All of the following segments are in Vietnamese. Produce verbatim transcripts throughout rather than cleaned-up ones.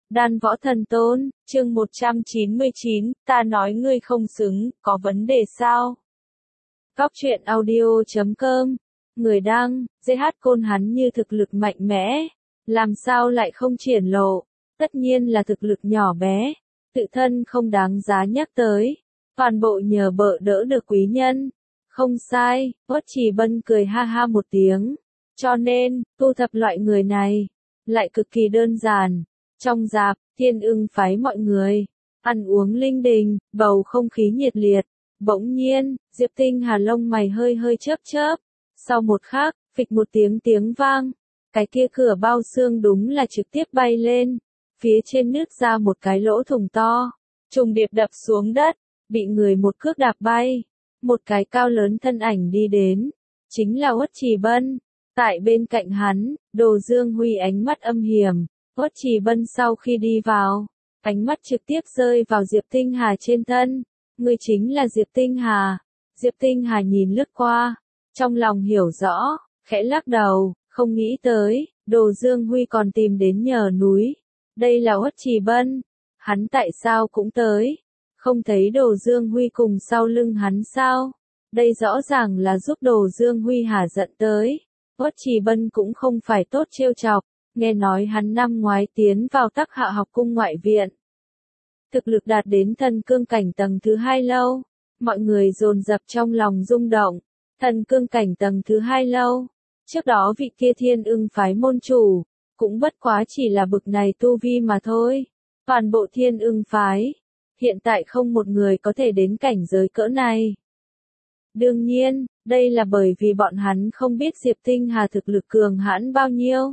Đan Võ Thần Tôn, chương một trăm chín mươi chín, ta nói ngươi không xứng, có vấn đề sao? Góc truyện audio chấm com, người đăng, giê hát Côn hắn như thực lực mạnh mẽ, làm sao lại không triển lộ, tất nhiên là thực lực nhỏ bé, tự thân không đáng giá nhắc tới, toàn bộ nhờ bợ đỡ được quý nhân. Không sai, Uất Trì Bân cười ha ha một tiếng, cho nên, tu thập loại người này, lại cực kỳ đơn giản. Trong dạp, Thiên Ưng phái mọi người, ăn uống linh đình, bầu không khí nhiệt liệt. Bỗng nhiên, Diệp Tinh Hà lông mày hơi hơi chớp chớp. Sau một khắc, phịch một tiếng tiếng vang. Cái kia cửa bao xương đúng là trực tiếp bay lên. Phía trên nứt ra một cái lỗ thủng to. Trùng điệp đập xuống đất, bị người một cước đạp bay. Một cái cao lớn thân ảnh đi đến. Chính là Uất Trì Bân. Tại bên cạnh hắn, Đồ Dương Huy ánh mắt âm hiểm. Uất Trì Bân sau khi đi vào, ánh mắt trực tiếp rơi vào Diệp Tinh Hà trên thân. Ngươi chính là Diệp Tinh Hà. Diệp Tinh Hà nhìn lướt qua, trong lòng hiểu rõ, khẽ lắc đầu, không nghĩ tới, Đồ Dương Huy còn tìm đến nhờ núi. Đây là Uất Trì Bân. Hắn tại sao cũng tới? Không thấy Đồ Dương Huy cùng sau lưng hắn sao? Đây rõ ràng là giúp Đồ Dương Huy hả giận tới. Uất Trì Bân cũng không phải tốt trêu chọc. Nghe nói hắn năm ngoái tiến vào Tắc Hạ học cung ngoại viện. Thực lực đạt đến thần cương cảnh tầng thứ hai lâu. Mọi người dồn dập trong lòng rung động. Thần cương cảnh tầng thứ hai lâu. Trước đó vị kia Thiên Ưng phái môn chủ, cũng bất quá chỉ là bực này tu vi mà thôi. Toàn bộ Thiên Ưng phái, hiện tại không một người có thể đến cảnh giới cỡ này. Đương nhiên, đây là bởi vì bọn hắn không biết Diệp Tinh Hà thực lực cường hãn bao nhiêu.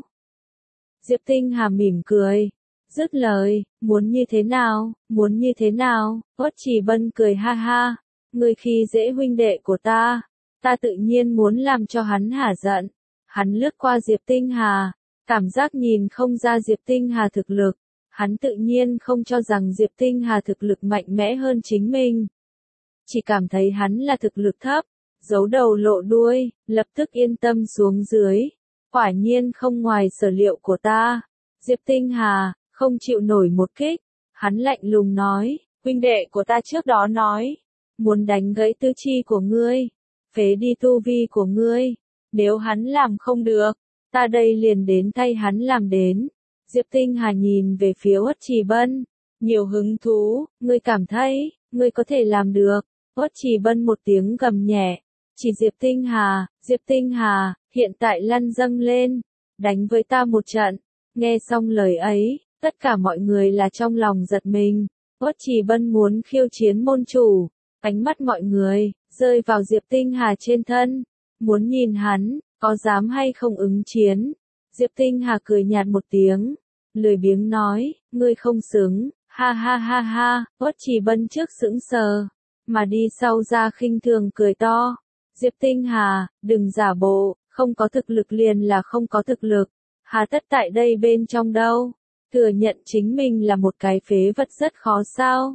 Diệp Tinh Hà mỉm cười, dứt lời, muốn như thế nào, muốn như thế nào, Uất Trì Bân cười ha ha, ngươi khi dễ huynh đệ của ta, ta tự nhiên muốn làm cho hắn hả giận. Hắn lướt qua Diệp Tinh Hà, cảm giác nhìn không ra Diệp Tinh Hà thực lực, hắn tự nhiên không cho rằng Diệp Tinh Hà thực lực mạnh mẽ hơn chính mình. Chỉ cảm thấy hắn là thực lực thấp, giấu đầu lộ đuôi, lập tức yên tâm xuống dưới. Quả nhiên không ngoài sở liệu của ta. Diệp Tinh Hà, không chịu nổi một kích. Hắn lạnh lùng nói, huynh đệ của ta trước đó nói, muốn đánh gãy tứ chi của ngươi, phế đi tu vi của ngươi. Nếu hắn làm không được, ta đây liền đến thay hắn làm đến. Diệp Tinh Hà nhìn về phía Uất Trì Bân, nhiều hứng thú, ngươi cảm thấy, ngươi có thể làm được. Uất Trì Bân một tiếng gầm nhẹ, chỉ Diệp Tinh Hà, Diệp Tinh Hà, hiện tại lăn dâng lên, đánh với ta một trận. Nghe xong lời ấy, tất cả mọi người là trong lòng giật mình. Uất Trì Bân muốn khiêu chiến môn chủ, ánh mắt mọi người rơi vào Diệp Tinh Hà trên thân, muốn nhìn hắn có dám hay không ứng chiến. Diệp Tinh Hà cười nhạt một tiếng, lười biếng nói, ngươi không xứng, ha ha ha ha. Uất Trì Bân trước sững sờ, mà đi sau ra khinh thường cười to. Diệp Tinh Hà, đừng giả bộ, không có thực lực liền là không có thực lực. Hà tất tại đây bên trong đâu? Thừa nhận chính mình là một cái phế vật rất khó sao?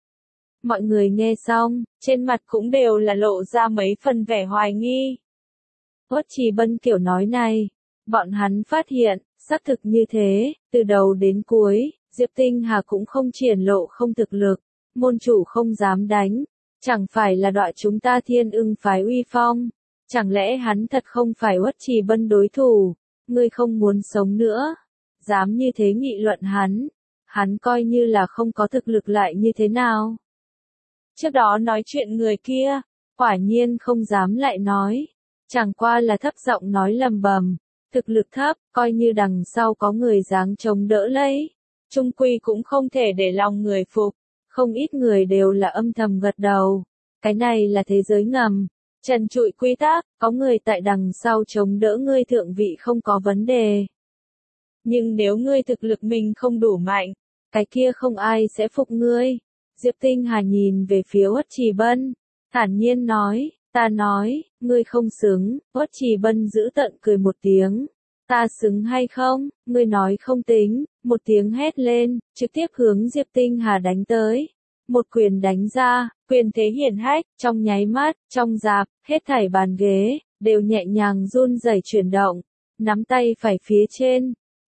Mọi người nghe xong, trên mặt cũng đều là lộ ra mấy phần vẻ hoài nghi. Uất Trì Bân kiểu nói này, bọn hắn phát hiện, xác thực như thế, từ đầu đến cuối, Diệp Tinh Hà cũng không triển lộ không thực lực, môn chủ không dám đánh. Chẳng phải là đọa chúng ta Thiên Ưng phái uy phong, chẳng lẽ hắn thật không phải Uất Trì Bân đối thủ, ngươi không muốn sống nữa, dám như thế nghị luận hắn, hắn coi như là không có thực lực lại như thế nào. Trước đó nói chuyện người kia, quả nhiên không dám lại nói, chẳng qua là thấp giọng nói lầm bầm, thực lực thấp, coi như đằng sau có người dáng chống đỡ lấy, chung quy cũng không thể để lòng người phục. Không ít người đều là âm thầm gật đầu. Cái này là thế giới ngầm. Trần trụi quy tắc, có người tại đằng sau chống đỡ ngươi thượng vị không có vấn đề. Nhưng nếu ngươi thực lực mình không đủ mạnh, cái kia không ai sẽ phục ngươi. Diệp Tinh Hà nhìn về phía Uất Trì Bân, thản nhiên nói, ta nói, ngươi không xứng. Uất Trì Bân giữ tận cười một tiếng. Ta xứng hay không, ngươi nói không tính, một tiếng hét lên, trực tiếp hướng Diệp Tinh Hà đánh tới. Một quyền đánh ra, quyền thế hiển hách, trong nháy mắt, trong dạp, hết thảy bàn ghế, đều nhẹ nhàng run rẩy chuyển động, nắm tay phải phía trên.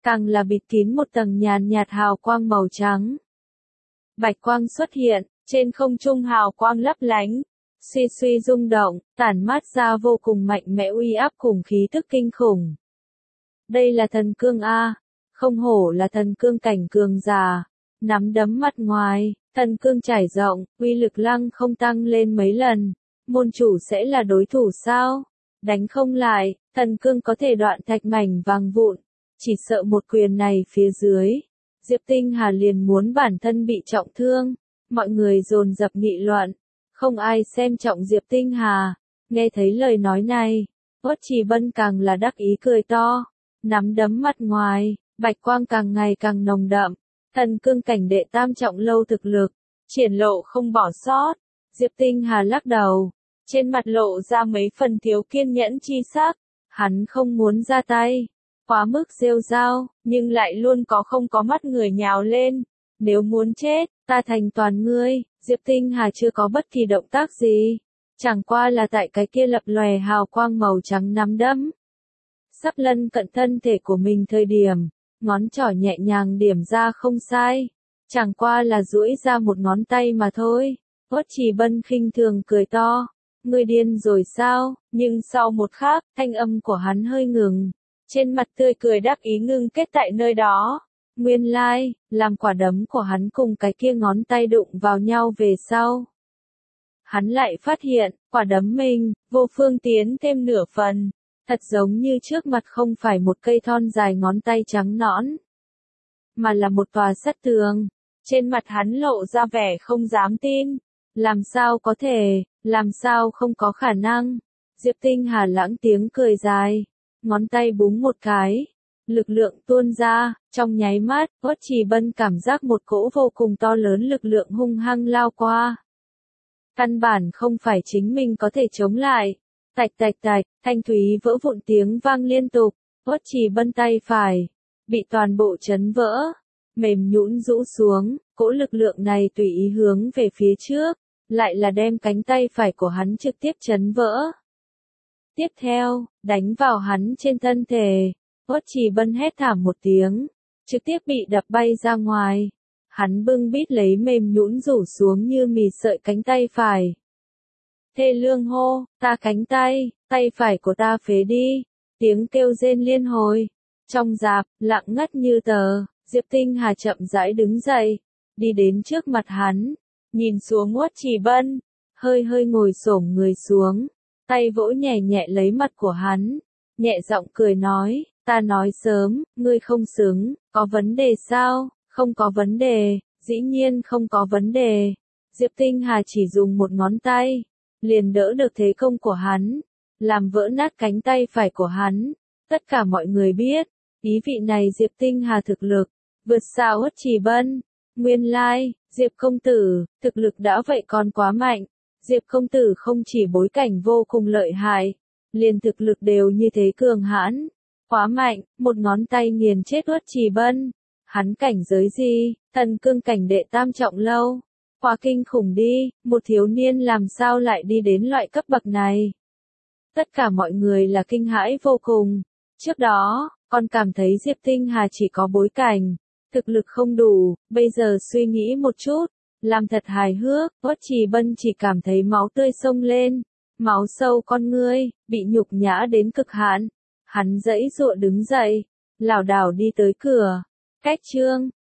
càng là bịt kín một tầng nhàn nhạt hào quang màu trắng. Bạch quang xuất hiện, trên không trung hào quang lấp lánh, suy suy rung động, tản mát ra vô cùng mạnh mẽ uy áp cùng khí tức kinh khủng. Đây là thần cương A, không hổ là thần cương cảnh cường giả, nắm đấm mặt ngoài, thần cương trải rộng, uy lực lăng không tăng lên mấy lần, môn chủ sẽ là đối thủ sao? Đánh không lại, thần cương có thể đoạn thạch mảnh vàng vụn, chỉ sợ một quyền này phía dưới, Diệp Tinh Hà liền muốn bản thân bị trọng thương, mọi người dồn dập nghị luận, không ai xem trọng Diệp Tinh Hà, nghe thấy lời nói này, Uất Trì Bân càng là đắc ý cười to, nắm đấm mặt ngoài, bạch quang càng ngày càng nồng đậm, thần cương cảnh đệ tam trọng lâu thực lực, triển lộ không bỏ sót, Diệp Tinh Hà lắc đầu, trên mặt lộ ra mấy phần thiếu kiên nhẫn chi sắc, hắn không muốn ra tay, quá mức rêu rao, nhưng lại luôn có không có mắt người nhào lên, nếu muốn chết, ta thành toàn ngươi, Diệp Tinh Hà chưa có bất kỳ động tác gì, chẳng qua là tại cái kia lập lòe hào quang màu trắng nắm đấm. Sắp lân cận thân thể của mình thời điểm, ngón trỏ nhẹ nhàng điểm ra không sai, chẳng qua là duỗi ra một ngón tay mà thôi, Uất Trì Bân khinh thường cười to, ngươi điên rồi sao, nhưng sau một khắc, thanh âm của hắn hơi ngừng, trên mặt tươi cười đắc ý ngưng kết tại nơi đó. Nguyên lai, like, làm quả đấm của hắn cùng cái kia ngón tay đụng vào nhau về sau. Hắn lại phát hiện, quả đấm mình, vô phương tiến thêm nửa phần, thật giống như trước mặt không phải một cây thon dài ngón tay trắng nõn, mà là một tòa sắt tường. Trên mặt hắn lộ ra vẻ không dám tin, làm sao có thể, làm sao không có khả năng. Diệp Tinh Hà lãng tiếng cười dài, ngón tay búng một cái. Lực lượng tuôn ra, trong nháy mắt, Uất Trì Bân cảm giác một cỗ vô cùng to lớn lực lượng hung hăng lao qua. Căn bản không phải chính mình có thể chống lại. Tạch tạch tạch, thanh thúy vỡ vụn tiếng vang liên tục, Uất Trì Bân tay phải, bị toàn bộ chấn vỡ, mềm nhũn rũ xuống, cỗ lực lượng này tùy ý hướng về phía trước, lại là đem cánh tay phải của hắn trực tiếp chấn vỡ. Tiếp theo, đánh vào hắn trên thân thể. Uất Trì Bân hét thảm một tiếng, trực tiếp bị đập bay ra ngoài. Hắn bưng bít lấy mềm nhũn rủ xuống như mì sợi cánh tay phải. Thê lương hô, ta cánh tay, tay phải của ta phế đi. Tiếng kêu rên liên hồi. Trong rạp, lặng ngắt như tờ, Diệp Tinh Hà chậm rãi đứng dậy, đi đến trước mặt hắn, nhìn xuống Uất Trì Bân, hơi hơi ngồi xổm người xuống, tay vỗ nhẹ nhẹ lấy mặt của hắn, nhẹ giọng cười nói. Ta nói sớm, ngươi không xứng, có vấn đề sao? Không có vấn đề, dĩ nhiên không có vấn đề. Diệp Tinh Hà chỉ dùng một ngón tay, liền đỡ được thế công của hắn, làm vỡ nát cánh tay phải của hắn. Tất cả mọi người biết, ý vị này Diệp Tinh Hà thực lực, vượt xa Uất Trì Bân. Nguyên lai, like, Diệp công tử, thực lực đã vậy còn quá mạnh. Diệp công tử không chỉ bối cảnh vô cùng lợi hại, liền thực lực đều như thế cường hãn. Quá mạnh, một ngón tay nghiền chết Uất Trì Bân. Hắn cảnh giới gì, thần cương cảnh đệ tam trọng lâu. Quá kinh khủng đi, một thiếu niên làm sao lại đi đến loại cấp bậc này. Tất cả mọi người là kinh hãi vô cùng. Trước đó, còn cảm thấy Diệp Tinh Hà chỉ có bối cảnh, thực lực không đủ, bây giờ suy nghĩ một chút, làm thật hài hước, Uất Trì Bân chỉ cảm thấy máu tươi sông lên, máu sâu con ngươi, bị nhục nhã đến cực hạn. Hắn giãy giụa đứng dậy, lảo đảo đi tới cửa. Cách chương